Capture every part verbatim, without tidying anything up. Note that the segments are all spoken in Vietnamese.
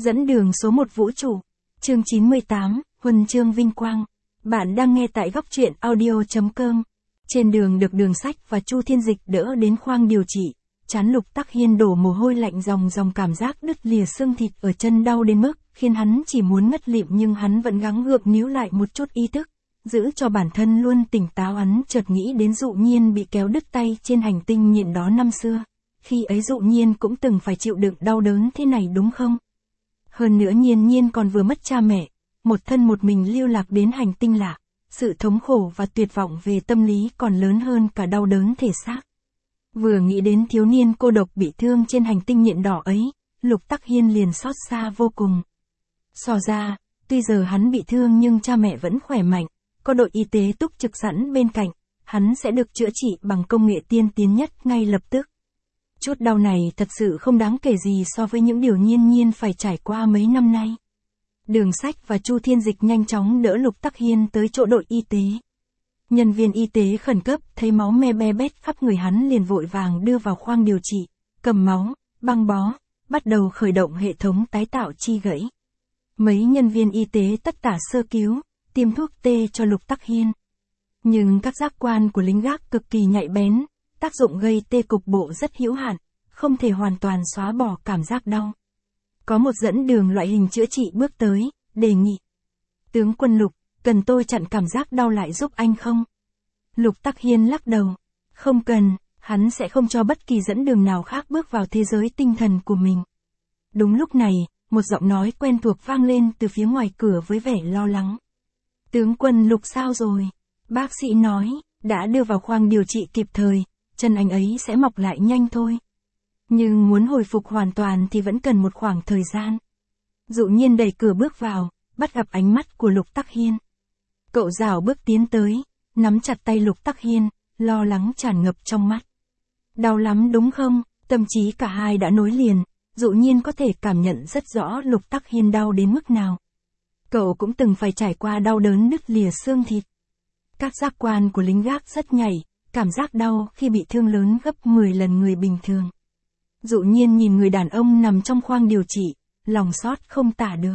Dẫn đường số một vũ trụ. Chương chín mươi tám, Huân chương vinh quang. Bạn đang nghe tại góc truyện audio chấm com. Trên đường được Đường Sách và Chu Thiên Dịch đỡ đến khoang điều trị, trán Lục Tắc Hiên đổ mồ hôi lạnh ròng ròng, cảm giác đứt lìa xương thịt ở chân đau đến mức khiến hắn chỉ muốn ngất lịm, nhưng hắn vẫn gắng gượng níu lại một chút ý thức, giữ cho bản thân luôn tỉnh táo. Hắn chợt nghĩ đến Dụ Nhiên bị kéo đứt tay trên hành tinh nhện đó năm xưa. Khi ấy Dụ Nhiên cũng từng phải chịu đựng đau đớn thế này đúng không? Hơn nữa Nhiên Nhiên còn vừa mất cha mẹ, một thân một mình lưu lạc đến hành tinh lạ, sự thống khổ và tuyệt vọng về tâm lý còn lớn hơn cả đau đớn thể xác. Vừa nghĩ đến thiếu niên cô độc bị thương trên hành tinh nhện đỏ ấy, Lục Tắc Hiên liền xót xa vô cùng. So ra, tuy giờ hắn bị thương nhưng cha mẹ vẫn khỏe mạnh, có đội y tế túc trực sẵn bên cạnh, hắn sẽ được chữa trị bằng công nghệ tiên tiến nhất ngay lập tức. Chút đau này thật sự không đáng kể gì so với những điều Nhiên Nhiên phải trải qua mấy năm nay. Đường Sách và Chu Thiên Dịch nhanh chóng đỡ Lục Tắc Hiên tới chỗ đội y tế. Nhân viên y tế khẩn cấp thấy máu me be bét khắp người hắn liền vội vàng đưa vào khoang điều trị, cầm máu, băng bó, bắt đầu khởi động hệ thống tái tạo chi gãy. Mấy nhân viên y tế tất tả sơ cứu, tiêm thuốc tê cho Lục Tắc Hiên. Nhưng các giác quan của lính gác cực kỳ nhạy bén, tác dụng gây tê cục bộ rất hữu hạn, không thể hoàn toàn xóa bỏ cảm giác đau. Có một dẫn đường loại hình chữa trị bước tới, đề nghị. Tướng quân Lục, cần tôi chặn cảm giác đau lại giúp anh không? Lục Tắc Hiên lắc đầu. Không cần, hắn sẽ không cho bất kỳ dẫn đường nào khác bước vào thế giới tinh thần của mình. Đúng lúc này, một giọng nói quen thuộc vang lên từ phía ngoài cửa với vẻ lo lắng. Tướng quân Lục sao rồi? Bác sĩ nói, đã đưa vào khoang điều trị kịp thời, chân anh ấy sẽ mọc lại nhanh thôi. Nhưng muốn hồi phục hoàn toàn thì vẫn cần một khoảng thời gian. Dụ Nhiên đẩy cửa bước vào, bắt gặp ánh mắt của Lục Tắc Hiên. Cậu rảo bước tiến tới, nắm chặt tay Lục Tắc Hiên, lo lắng tràn ngập trong mắt. Đau lắm đúng không? Tâm trí cả hai đã nối liền, Dụ Nhiên có thể cảm nhận rất rõ Lục Tắc Hiên đau đến mức nào. Cậu cũng từng phải trải qua đau đớn đứt lìa xương thịt. Các giác quan của lính gác rất nhạy, cảm giác đau khi bị thương lớn gấp mười lần người bình thường. Dụ Nhiên nhìn người đàn ông nằm trong khoang điều trị, lòng xót không tả được.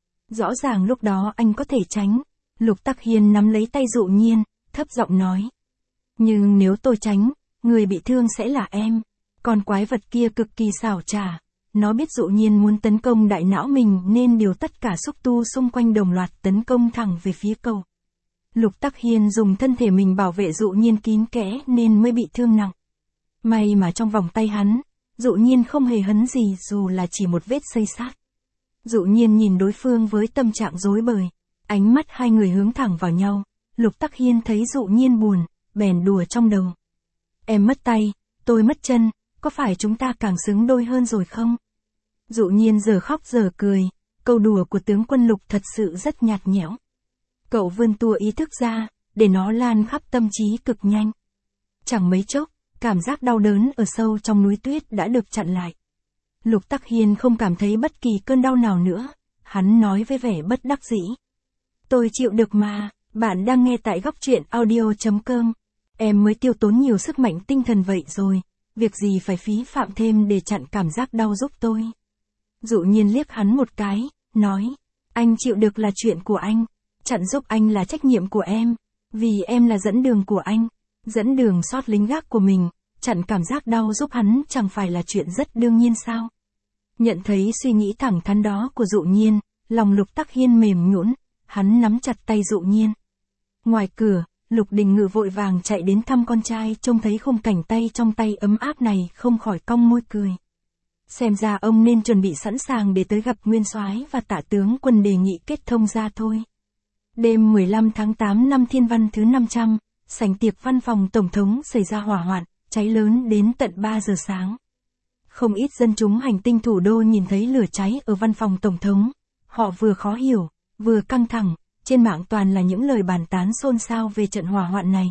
Rõ ràng lúc đó anh có thể tránh. Lục Tắc Hiên nắm lấy tay Dụ Nhiên, thấp giọng nói. Nhưng nếu tôi tránh, người bị thương sẽ là em. Con quái vật kia cực kỳ xảo trá. Nó biết Dụ Nhiên muốn tấn công đại não mình nên điều tất cả xúc tu xung quanh đồng loạt tấn công thẳng về phía cậu. Lục Tắc Hiên dùng thân thể mình bảo vệ Dụ Nhiên kín kẽ nên mới bị thương nặng. May mà trong vòng tay hắn, Dụ Nhiên không hề hấn gì dù là chỉ một vết xây sát. Dụ Nhiên nhìn đối phương với tâm trạng rối bời, ánh mắt hai người hướng thẳng vào nhau. Lục Tắc Hiên thấy Dụ Nhiên buồn, bèn đùa trong đầu. Em mất tay, tôi mất chân, có phải chúng ta càng xứng đôi hơn rồi không? Dụ Nhiên giờ khóc giờ cười, câu đùa của tướng quân Lục thật sự rất nhạt nhẽo. Cậu vươn tua ý thức ra, để nó lan khắp tâm trí cực nhanh. Chẳng mấy chốc, cảm giác đau đớn ở sâu trong núi tuyết đã được chặn lại. Lục Tắc Hiên không cảm thấy bất kỳ cơn đau nào nữa, hắn nói với vẻ bất đắc dĩ. Tôi chịu được mà, bạn đang nghe tại góc truyện audio chấm com. Em mới tiêu tốn nhiều sức mạnh tinh thần vậy rồi, việc gì phải phí phạm thêm để chặn cảm giác đau giúp tôi. Dụ Nhiên liếc hắn một cái, nói, anh chịu được là chuyện của anh, chặn giúp anh là trách nhiệm của em, vì em là dẫn đường của anh, dẫn đường sót lính gác của mình, chặn cảm giác đau giúp hắn chẳng phải là chuyện rất đương nhiên sao? Nhận thấy suy nghĩ thẳng thắn đó của Dụ Nhiên, lòng Lục Tắc Hiên mềm nhũn, hắn nắm chặt tay Dụ Nhiên. Ngoài cửa, Lục Đình Ngự vội vàng chạy đến thăm con trai, trông thấy khung cảnh tay trong tay ấm áp này không khỏi cong môi cười. Xem ra ông nên chuẩn bị sẵn sàng để tới gặp Nguyên Soái và Tả tướng quân đề nghị kết thông ra thôi. Đêm mười lăm tháng tám năm Thiên Văn thứ năm trăm, sảnh tiệc văn phòng tổng thống xảy ra hỏa hoạn, cháy lớn đến tận ba giờ sáng. Không ít dân chúng hành tinh thủ đô nhìn thấy lửa cháy ở văn phòng tổng thống. Họ vừa khó hiểu, vừa căng thẳng, trên mạng toàn là những lời bàn tán xôn xao về trận hỏa hoạn này.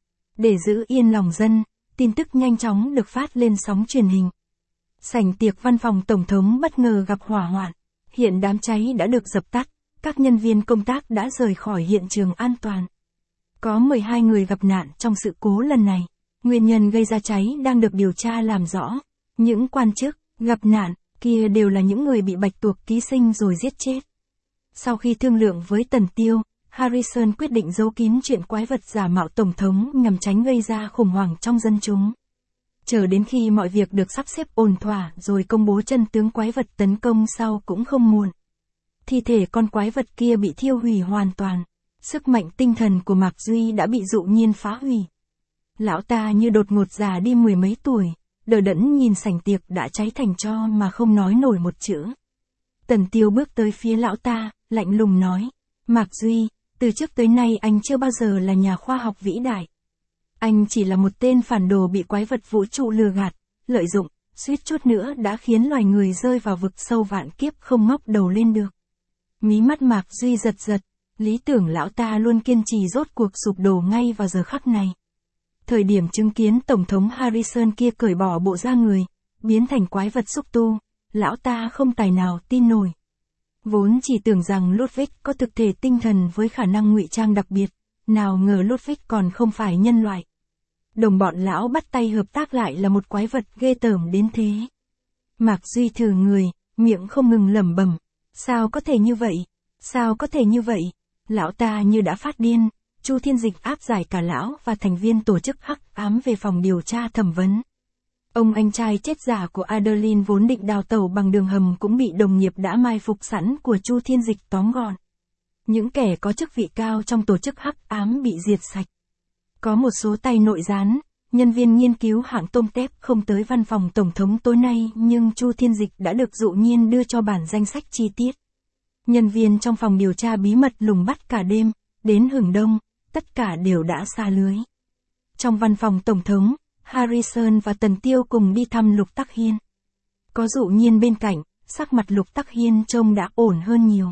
Để giữ yên lòng dân, tin tức nhanh chóng được phát lên sóng truyền hình. Sảnh tiệc văn phòng tổng thống bất ngờ gặp hỏa hoạn. Hiện đám cháy đã được dập tắt, các nhân viên công tác đã rời khỏi hiện trường an toàn. Có mười hai người gặp nạn trong sự cố lần này. Nguyên nhân gây ra cháy đang được điều tra làm rõ. Những quan chức, gặp nạn, kỳ kia đều là những người bị bạch tuộc ký sinh rồi giết chết. Sau khi thương lượng với Tần Tiêu, Harrison quyết định giấu kín chuyện quái vật giả mạo tổng thống nhằm tránh gây ra khủng hoảng trong dân chúng. Chờ đến khi mọi việc được sắp xếp ổn thỏa rồi công bố chân tướng quái vật tấn công sau cũng không muộn. Thi thể con quái vật kia bị thiêu hủy hoàn toàn. Sức mạnh tinh thần của Mạc Duy đã bị Dụ Nhiên phá hủy. Lão ta như đột ngột già đi mười mấy tuổi, đờ đẫn nhìn sảnh tiệc đã cháy thành tro mà không nói nổi một chữ. Tần Tiêu bước tới phía lão ta, lạnh lùng nói, Mạc Duy, từ trước tới nay anh chưa bao giờ là nhà khoa học vĩ đại. Anh chỉ là một tên phản đồ bị quái vật vũ trụ lừa gạt, lợi dụng, suýt chút nữa đã khiến loài người rơi vào vực sâu vạn kiếp không ngóc đầu lên được. Mí mắt Mạc Duy giật giật, lý tưởng lão ta luôn kiên trì rốt cuộc sụp đổ ngay vào giờ khắc này. Thời điểm chứng kiến Tổng thống Harrison kia cởi bỏ bộ da người, biến thành quái vật xúc tu, lão ta không tài nào tin nổi. Vốn chỉ tưởng rằng Ludwig có thực thể tinh thần với khả năng ngụy trang đặc biệt, nào ngờ Ludwig còn không phải nhân loại. Đồng bọn lão bắt tay hợp tác lại là một quái vật ghê tởm đến thế. Mạc Duy thử người, miệng không ngừng lẩm bẩm, sao có thể như vậy, sao có thể như vậy, lão ta như đã phát điên. Chu Thiên Dịch áp giải cả lão và thành viên tổ chức hắc ám về phòng điều tra thẩm vấn. Ông anh trai chết giả của Adeline vốn định đào tẩu bằng đường hầm cũng bị đồng nghiệp đã mai phục sẵn của Chu Thiên Dịch tóm gọn. Những kẻ có chức vị cao trong tổ chức hắc ám bị diệt sạch. Có một số tay nội gián, nhân viên nghiên cứu hãng tôm tép không tới văn phòng Tổng thống tối nay nhưng Chu Thiên Dịch đã được Dụ Nhiên đưa cho bản danh sách chi tiết. Nhân viên trong phòng điều tra bí mật lùng bắt cả đêm, đến hừng đông, tất cả đều đã xa lưới. Trong văn phòng Tổng thống, Harrison và Tần Tiêu cùng đi thăm Lục Tắc Hiên. Có Dụ Nhiên bên cạnh, sắc mặt Lục Tắc Hiên trông đã ổn hơn nhiều.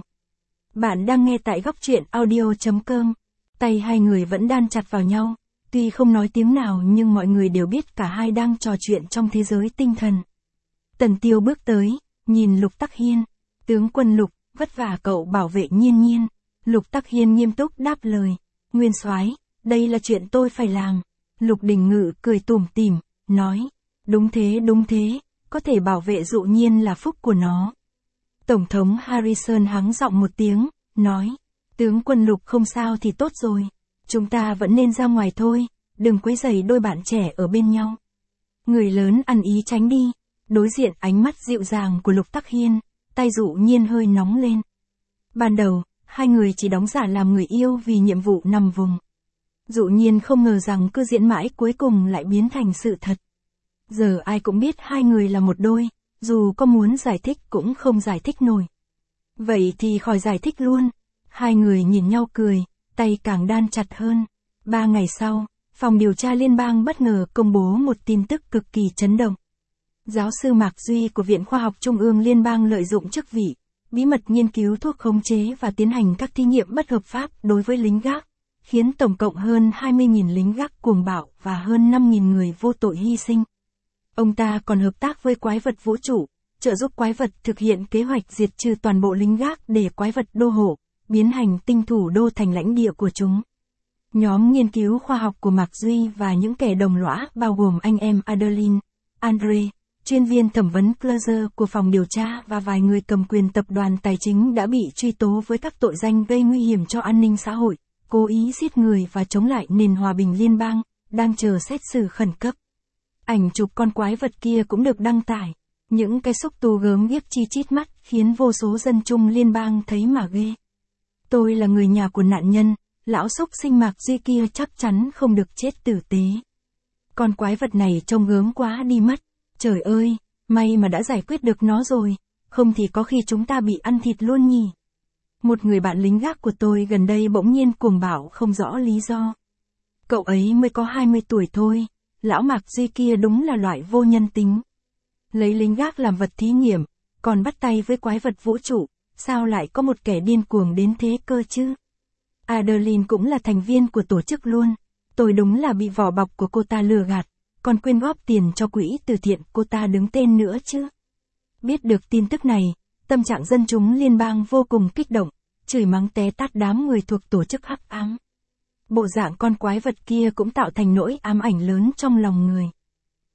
Bạn đang nghe tại góc truyện audio chấm com. Tay hai người vẫn đan chặt vào nhau, tuy không nói tiếng nào nhưng mọi người đều biết cả hai đang trò chuyện trong thế giới tinh thần. Tần Tiêu bước tới, nhìn Lục Tắc Hiên. Tướng quân Lục, vất vả cậu bảo vệ Nhiên Nhiên. Lục Tắc Hiên nghiêm túc đáp lời. Nguyên soái, đây là chuyện tôi phải làm. Lục Đình Ngự cười tủm tỉm, nói, đúng thế đúng thế, có thể bảo vệ Dụ Nhiên là phúc của nó. Tổng thống Harrison hắng giọng một tiếng, nói, tướng quân Lục không sao thì tốt rồi, chúng ta vẫn nên ra ngoài thôi, đừng quấy rầy đôi bạn trẻ ở bên nhau. Người lớn ăn ý tránh đi, đối diện ánh mắt dịu dàng của Lục Tắc Hiên, tay Dụ Nhiên hơi nóng lên. Ban đầu, hai người chỉ đóng giả làm người yêu vì nhiệm vụ nằm vùng. Dụ Nhiên không ngờ rằng cứ diễn mãi cuối cùng lại biến thành sự thật. Giờ ai cũng biết hai người là một đôi, dù có muốn giải thích cũng không giải thích nổi. Vậy thì khỏi giải thích luôn. Hai người nhìn nhau cười, tay càng đan chặt hơn. Ba ngày sau, phòng điều tra liên bang bất ngờ công bố một tin tức cực kỳ chấn động. Giáo sư Mạc Duy của Viện Khoa học Trung ương Liên bang lợi dụng chức vị, bí mật nghiên cứu thuốc khống chế và tiến hành các thí nghiệm bất hợp pháp đối với lính gác, khiến tổng cộng hơn hai mươi nghìn lính gác cuồng bạo và hơn năm nghìn người vô tội hy sinh. Ông ta còn hợp tác với quái vật vũ trụ, trợ giúp quái vật thực hiện kế hoạch diệt trừ toàn bộ lính gác để quái vật đô hộ, biến hành tinh thủ đô thành lãnh địa của chúng. Nhóm nghiên cứu khoa học của Mạc Duy và những kẻ đồng lõa bao gồm anh em Adeline, Andre, chuyên viên thẩm vấn Closer của phòng điều tra và vài người cầm quyền tập đoàn tài chính đã bị truy tố với các tội danh gây nguy hiểm cho an ninh xã hội, cố ý giết người và chống lại nền hòa bình liên bang, đang chờ xét xử khẩn cấp. Ảnh chụp con quái vật kia cũng được đăng tải. Những cái xúc tu gớm ghiếc chi chít mắt khiến vô số dân chung liên bang thấy mà ghê. Tôi là người nhà của nạn nhân, lão xúc sinh Mạc Duy kia chắc chắn không được chết tử tế. Con quái vật này trông gớm quá đi mất. Trời ơi, may mà đã giải quyết được nó rồi, không thì có khi chúng ta bị ăn thịt luôn nhỉ. Một người bạn lính gác của tôi gần đây bỗng nhiên cuồng bạo không rõ lý do. Cậu ấy mới có hai mươi tuổi thôi, lão Mạc Duy kia đúng là loại vô nhân tính. Lấy lính gác làm vật thí nghiệm, còn bắt tay với quái vật vũ trụ, sao lại có một kẻ điên cuồng đến thế cơ chứ? Adeline cũng là thành viên của tổ chức luôn, tôi đúng là bị vỏ bọc của cô ta lừa gạt, còn quyên góp tiền cho quỹ từ thiện cô ta đứng tên nữa chứ. Biết được tin tức này, tâm trạng dân chúng liên bang vô cùng kích động, chửi mắng té tát đám người thuộc tổ chức hắc ám. Bộ dạng con quái vật kia cũng tạo thành nỗi ám ảnh lớn trong lòng người.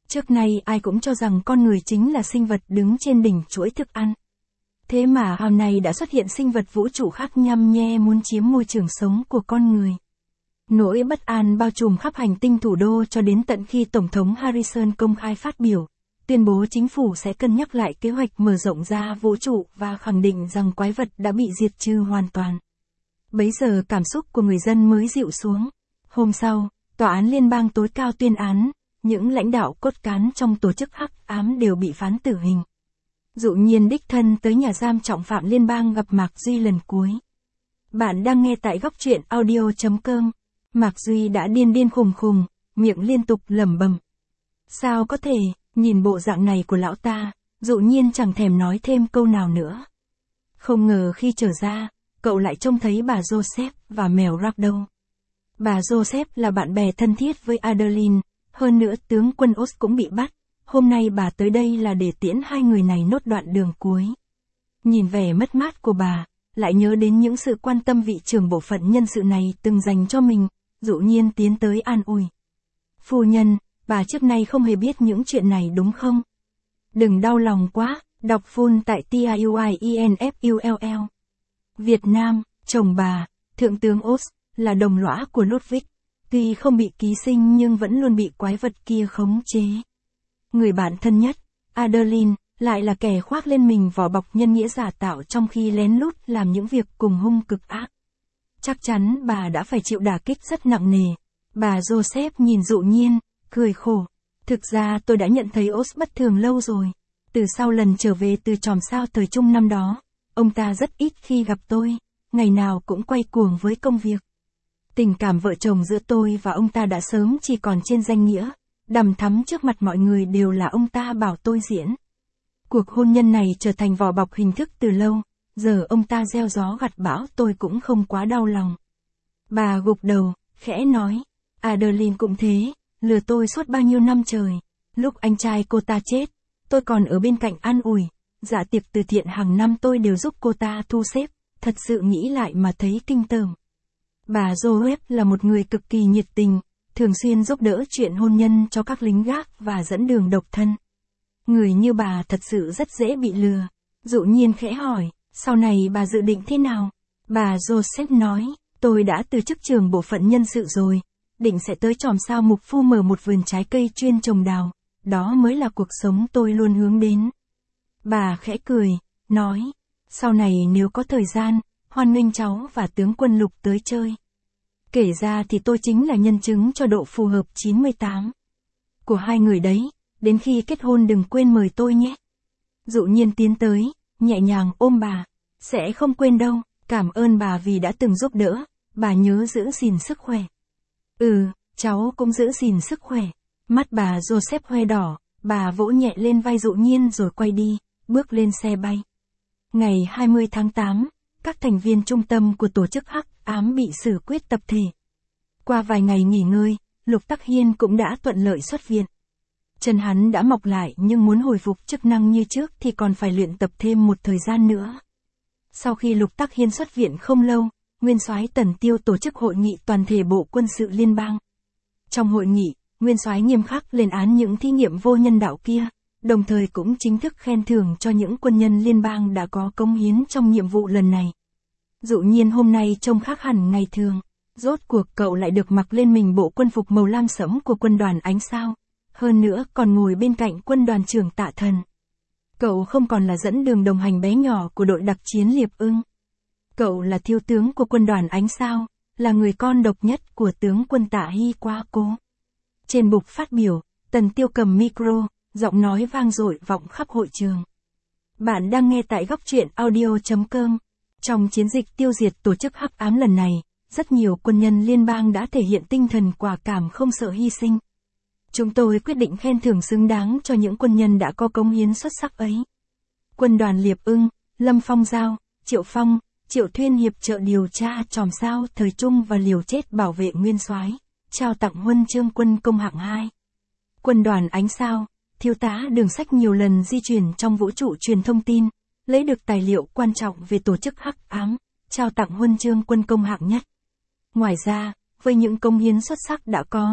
Trước nay ai cũng cho rằng con người chính là sinh vật đứng trên đỉnh chuỗi thức ăn. Thế mà hôm nay đã xuất hiện sinh vật vũ trụ khác nhăm nhe muốn chiếm môi trường sống của con người. Nỗi bất an bao trùm khắp hành tinh thủ đô cho đến tận khi Tổng thống Harrison công khai phát biểu, tuyên bố chính phủ sẽ cân nhắc lại kế hoạch mở rộng ra vũ trụ và khẳng định rằng quái vật đã bị diệt trừ hoàn toàn. Bấy giờ cảm xúc của người dân mới dịu xuống. Hôm sau, Tòa án Liên bang tối cao tuyên án, những lãnh đạo cốt cán trong tổ chức hắc ám đều bị phán tử hình. Dụ Nhiên đích thân tới nhà giam trọng phạm liên bang gặp Mạc Duy lần cuối. Bạn đang nghe tại góc truyện audio chấm com. Mạc Duy đã điên điên khùng khùng, miệng liên tục lẩm bẩm. Sao có thể, nhìn bộ dạng này của lão ta, Dụ Nhiên chẳng thèm nói thêm câu nào nữa. Không ngờ khi trở ra, cậu lại trông thấy bà Joseph và mèo Ragdoll. Bà Joseph là bạn bè thân thiết với Adeline, hơn nữa tướng quân Oz cũng bị bắt. Hôm nay bà tới đây là để tiễn hai người này nốt đoạn đường cuối. Nhìn vẻ mất mát của bà, lại nhớ đến những sự quan tâm vị trưởng bộ phận nhân sự này từng dành cho mình, Dụ Nhiên tiến tới an ủi. Phu nhân, bà trước nay không hề biết những chuyện này đúng không? Đừng đau lòng quá, đọc full tại T I U I E N F U L L. Việt Nam, chồng bà, Thượng tướng Oz, là đồng lõa của Ludwig. Tuy không bị ký sinh nhưng vẫn luôn bị quái vật kia khống chế. Người bạn thân nhất, Adeline, lại là kẻ khoác lên mình vỏ bọc nhân nghĩa giả tạo trong khi lén lút làm những việc cùng hung cực ác. Chắc chắn bà đã phải chịu đả kích rất nặng nề. Bà Joseph nhìn Dụ Nhiên, cười khổ. Thực ra tôi đã nhận thấy Oz bất thường lâu rồi. Từ sau lần trở về từ chòm sao thời Trung năm đó, ông ta rất ít khi gặp tôi, ngày nào cũng quay cuồng với công việc. Tình cảm vợ chồng giữa tôi và ông ta đã sớm chỉ còn trên danh nghĩa, đằm thắm trước mặt mọi người đều là ông ta bảo tôi diễn. Cuộc hôn nhân này trở thành vỏ bọc hình thức từ lâu, giờ ông ta gieo gió gặt bão tôi cũng không quá đau lòng. Bà gục đầu, khẽ nói, Adeline cũng thế, lừa tôi suốt bao nhiêu năm trời. Lúc anh trai cô ta chết, tôi còn ở bên cạnh an ủi, dạ tiệc từ thiện hàng năm tôi đều giúp cô ta thu xếp, thật sự nghĩ lại mà thấy kinh tởm. Bà Joseph là một người cực kỳ nhiệt tình, thường xuyên giúp đỡ chuyện hôn nhân cho các lính gác và dẫn đường độc thân. Người như bà thật sự rất dễ bị lừa. Dụ Nhiên khẽ hỏi, sau này bà dự định thế nào? Bà Joseph nói, tôi đã từ chức trưởng bộ phận nhân sự rồi, định sẽ tới chòm sao mục phu mở một vườn trái cây chuyên trồng đào, đó mới là cuộc sống tôi luôn hướng đến. Bà khẽ cười, nói, sau này nếu có thời gian, hoan nghênh cháu và tướng quân Lục tới chơi. Kể ra thì tôi chính là nhân chứng cho độ phù hợp chín mươi tám của hai người đấy, đến khi kết hôn đừng quên mời tôi nhé. Dụ Nhiên tiến tới, nhẹ nhàng ôm bà, sẽ không quên đâu, cảm ơn bà vì đã từng giúp đỡ, bà nhớ giữ gìn sức khỏe. Ừ, cháu cũng giữ gìn sức khỏe. Mắt bà Joseph hoe đỏ, bà vỗ nhẹ lên vai Dụ Nhiên rồi quay đi, bước lên xe bay. Ngày hai mươi tháng tám, các thành viên trung tâm của tổ chức hắc ám bị xử quyết tập thể. Qua vài ngày nghỉ ngơi, Lục Tắc Hiên cũng đã thuận lợi xuất viện. Chân hắn đã mọc lại nhưng muốn hồi phục chức năng như trước thì còn phải luyện tập thêm một thời gian nữa. Sau khi Lục Tắc Hiên xuất viện không lâu, Nguyên soái Tần Tiêu tổ chức hội nghị toàn thể Bộ Quân sự Liên bang. Trong hội nghị, Nguyên soái nghiêm khắc lên án những thí nghiệm vô nhân đạo kia, đồng thời cũng chính thức khen thưởng cho những quân nhân liên bang đã có cống hiến trong nhiệm vụ lần này. Dụ Nhiên hôm nay trông khác hẳn ngày thường, rốt cuộc cậu lại được mặc lên mình bộ quân phục màu lam sẫm của quân đoàn Ánh Sao, hơn nữa còn ngồi bên cạnh quân đoàn trưởng Tạ Thần. Cậu không còn là dẫn đường đồng hành bé nhỏ của đội đặc chiến Liệp Ưng. Cậu là thiếu tướng của quân đoàn Ánh Sao, là người con độc nhất của tướng quân Tạ Hy Quá Cố. Trên bục phát biểu, Tần Tiêu cầm micro, giọng nói vang dội vọng khắp hội trường. Bạn đang nghe tại góc truyện audio chấm com. Trong chiến dịch tiêu diệt tổ chức hắc ám lần này, rất nhiều quân nhân liên bang đã thể hiện tinh thần quả cảm không sợ hy sinh. Chúng tôi quyết định khen thưởng xứng đáng cho những quân nhân đã có cống hiến xuất sắc ấy. Quân đoàn Liệp Ưng, Lâm Phong Giao, Triệu Phong, Triệu Thuyên hiệp trợ điều tra chòm sao thời Trung và liều chết bảo vệ Nguyên soái, trao tặng huân chương quân công hạng hai. Quân đoàn Ánh Sao, thiếu tá Đường Sách nhiều lần di chuyển trong vũ trụ truyền thông tin, lấy được tài liệu quan trọng về tổ chức hắc ám, trao tặng huân chương quân công hạng nhất. Ngoài ra, với những công hiến xuất sắc đã có,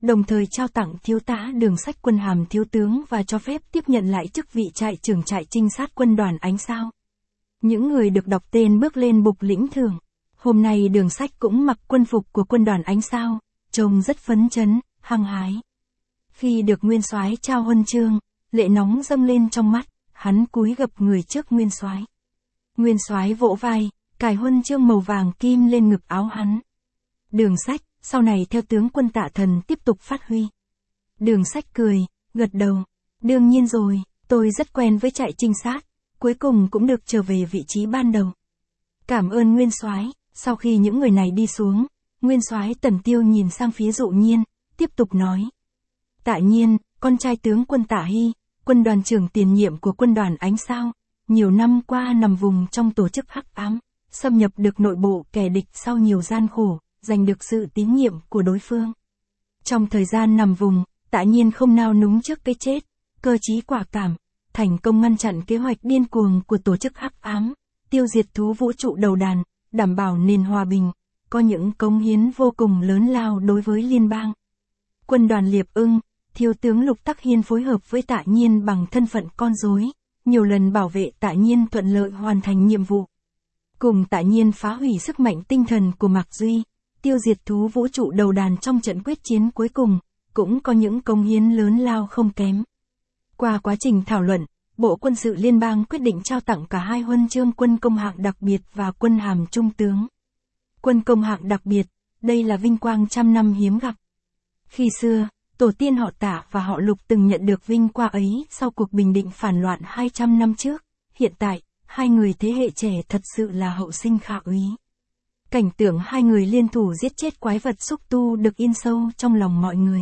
đồng thời trao tặng thiếu tá Đường Sách quân hàm thiếu tướng và cho phép tiếp nhận lại chức vị trại trưởng trại trinh sát quân đoàn Ánh Sao. Những người được đọc tên bước lên bục lĩnh thưởng. Hôm nay Đường Sách cũng mặc quân phục của quân đoàn Ánh Sao, trông rất phấn chấn, hăng hái. Khi được nguyên soái trao huân chương, lệ nóng dâng lên trong mắt, hắn cúi gập người trước nguyên soái. Nguyên soái vỗ vai, cài huân chương màu vàng kim lên ngực áo hắn. Đường Sách, sau này theo tướng quân Tạ Thần tiếp tục phát huy. Đường Sách cười, gật đầu. Đương nhiên rồi, tôi rất quen với trại trinh sát, cuối cùng cũng được trở về vị trí ban đầu. Cảm ơn nguyên soái. Sau khi những người này đi xuống, nguyên soái Tần Tiêu nhìn sang phía Dụ Nhiên, tiếp tục nói. Tạ Nhiên, con trai tướng quân Tạ Hy, quân đoàn trưởng tiền nhiệm của quân đoàn Ánh Sao, nhiều năm qua nằm vùng trong tổ chức hắc ám, xâm nhập được nội bộ kẻ địch sau nhiều gian khổ, giành được sự tín nhiệm của đối phương. Trong thời gian nằm vùng, Tạ Nhiên không nao núng trước cái chết, cơ trí quả cảm, thành công ngăn chặn kế hoạch điên cuồng của tổ chức hắc ám, tiêu diệt thú vũ trụ đầu đàn, đảm bảo nền hòa bình, có những cống hiến vô cùng lớn lao đối với liên bang. Quân đoàn Liệp Ưng, thiếu tướng Lục Tắc Hiên phối hợp với Tạ Nhiên bằng thân phận con rối, nhiều lần bảo vệ Tạ Nhiên thuận lợi hoàn thành nhiệm vụ. Cùng Tạ Nhiên phá hủy sức mạnh tinh thần của Mạc Duy, tiêu diệt thú vũ trụ đầu đàn trong trận quyết chiến cuối cùng, cũng có những cống hiến lớn lao không kém. Qua quá trình thảo luận, Bộ Quân sự Liên bang quyết định trao tặng cả hai huân chương quân công hạng đặc biệt và quân hàm trung tướng. Quân công hạng đặc biệt, đây là vinh quang trăm năm hiếm gặp. Khi xưa, tổ tiên họ Tạ và họ Lục từng nhận được vinh quang ấy sau cuộc bình định phản loạn hai trăm năm trước. Hiện tại, hai người thế hệ trẻ thật sự là hậu sinh khả úy. Cảnh tượng hai người liên thủ giết chết quái vật xúc tu được in sâu trong lòng mọi người.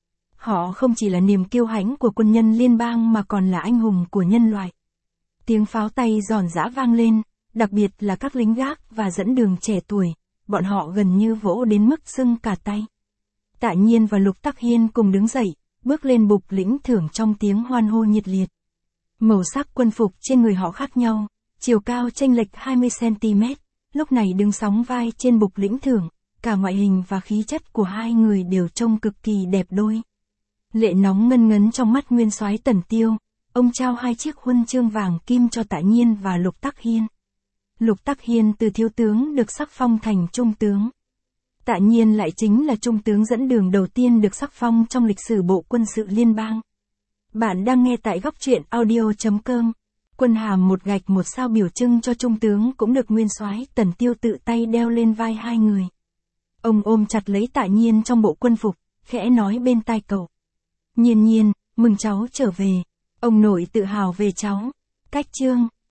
Họ không chỉ là niềm kiêu hãnh của quân nhân liên bang mà còn là anh hùng của nhân loại. Tiếng pháo tay giòn giã vang lên, đặc biệt là các lính gác và dẫn đường trẻ tuổi, bọn họ gần như vỗ đến mức sưng cả tay. Tạ Nhiên và Lục Tắc Hiên cùng đứng dậy, bước lên bục lĩnh thưởng trong tiếng hoan hô nhiệt liệt. Màu sắc quân phục trên người họ khác nhau, chiều cao chênh lệch hai mươi xăng ti mét, lúc này đứng sóng vai trên bục lĩnh thưởng, cả ngoại hình và khí chất của hai người đều trông cực kỳ đẹp đôi. Lệ nóng ngân ngấn trong mắt nguyên soái Tần Tiêu, ông trao hai chiếc huân chương vàng kim cho Tạ Nhiên và Lục Tắc Hiên. Lục Tắc Hiên từ thiếu tướng được sắc phong thành trung tướng. Tạ Nhiên lại chính là trung tướng dẫn đường đầu tiên được sắc phong trong lịch sử Bộ Quân sự Liên bang. Bạn đang nghe tại góc truyện audio chấm com. Quân hàm một gạch một sao biểu trưng cho trung tướng cũng được nguyên soái Tần Tiêu tự tay đeo lên vai hai người. Ông ôm chặt lấy Tạ Nhiên trong bộ quân phục, khẽ nói bên tai cậu. Nhiên Nhiên, mừng cháu trở về. Ông nội tự hào về cháu. Cách chương.